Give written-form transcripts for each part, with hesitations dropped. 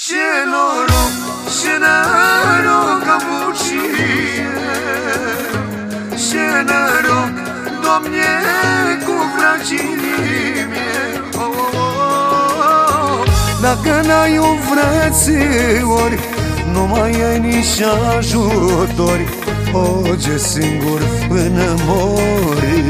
Ce noroc, ce noroc am avut și eu. Ce noroc, Doamne, cu frății mei. Dacă n-ai un frățior, nu mai ai nici ajutori. Oge singur până mori.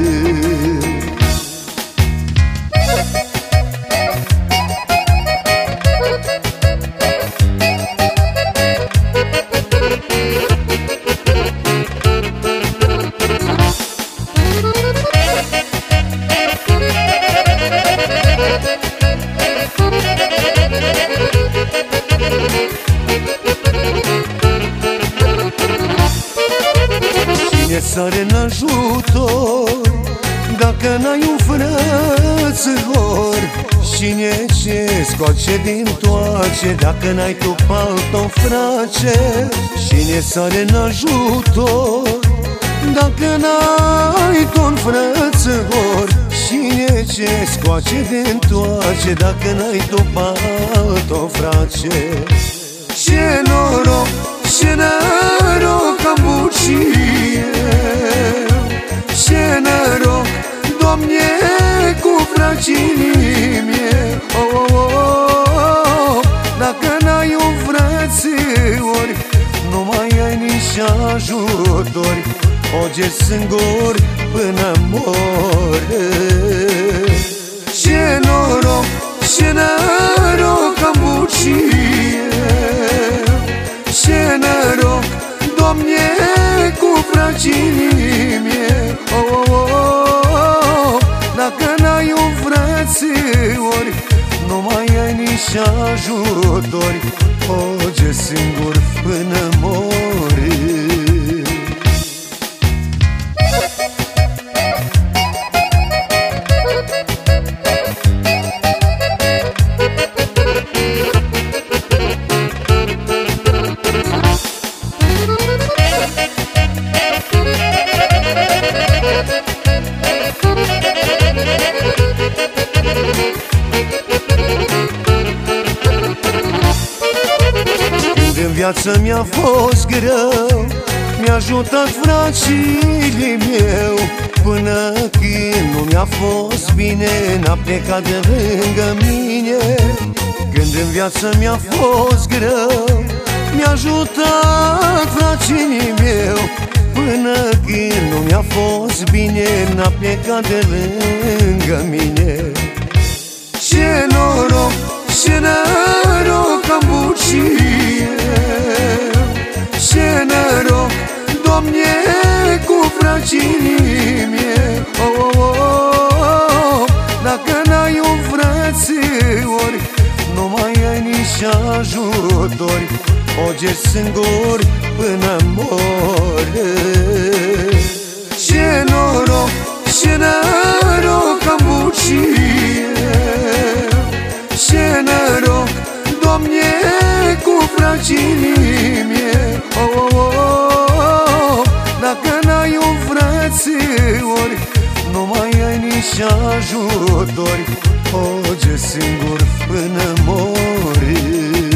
Cine sare în ajutor dacă n-ai un frățăor? Cine ce scoace din toace dacă n-ai tu palton frace? Cine sare în ajutor dacă n-ai tu un frățăor? Cine ce scoace din toace dacă n-ai tu palton frace? Ce noroc, ce noroc am avut și eu. Ce noroc, Doamne, cu frății mei. Dacă n-ai un frățior, nu mai ai nici ajutori. Oge singur până mori. Ce noroc, ce noroc am avut și eu. Ce noroc, Doamne, cu frății mei. Dacă n-ai un frățior, nu mai ai nici ajutori. Oge singur până mori. În viață mi-a fost greu, mi-a ajutat frățile meu. Până când nu mi-a fost bine, n-a plecat de lângă mine. Când în viață mi-a fost greu, mi-a ajutat frățile meu. Până când nu mi-a fost bine, n-a plecat de lângă mine. Ce noroc, ce noroc am avut și eu. Ce noroc, Doamne, cu frății mei. Dacă n-ai un frățior, nu mai ai nici ajutori. Oge singur până mori. Ce noroc, ce noroc am avut și eu. Ce noroc, Doamne, cu frății mei. Dacă n-ai un frățior, nu mai ai nici ajutori. Oge singur până mori.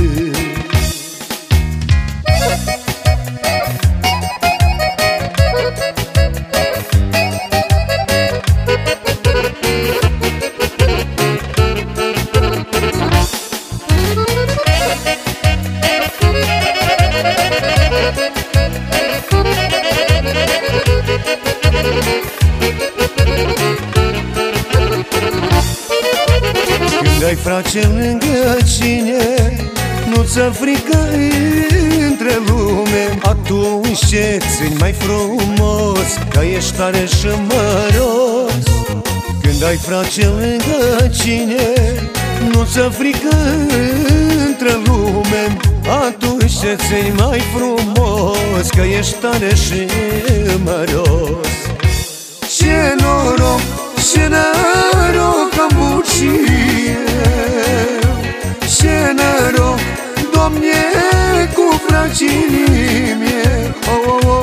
Când ai frate lângă cine, nu-ți-e frică între lume. Atunci ce țin mai frumos, că ești tare și măros. Când ai frate lângă cine, nu-ți-e frică între lume. Atunci ce țin mai frumos, că ești tare și măros. Ce noroc, ce noroc am avut și eu. Ce noroc, Doamne, cu frății mei.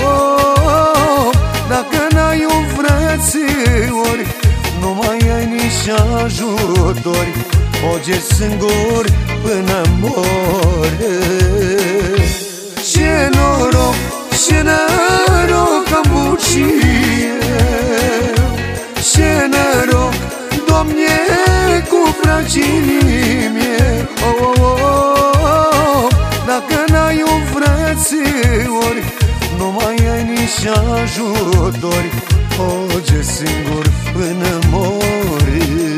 Dacă n-ai un frățior, nu mai ai nici nici ajutori, oge singur până mor. Ce noroc, ce noroc am bucie, ce noroc, Doamne, cu fragilii mie. Oh, oh, oh, dacă n-ai un frățior, nu mai ai nici ajutori, oge singur până mori.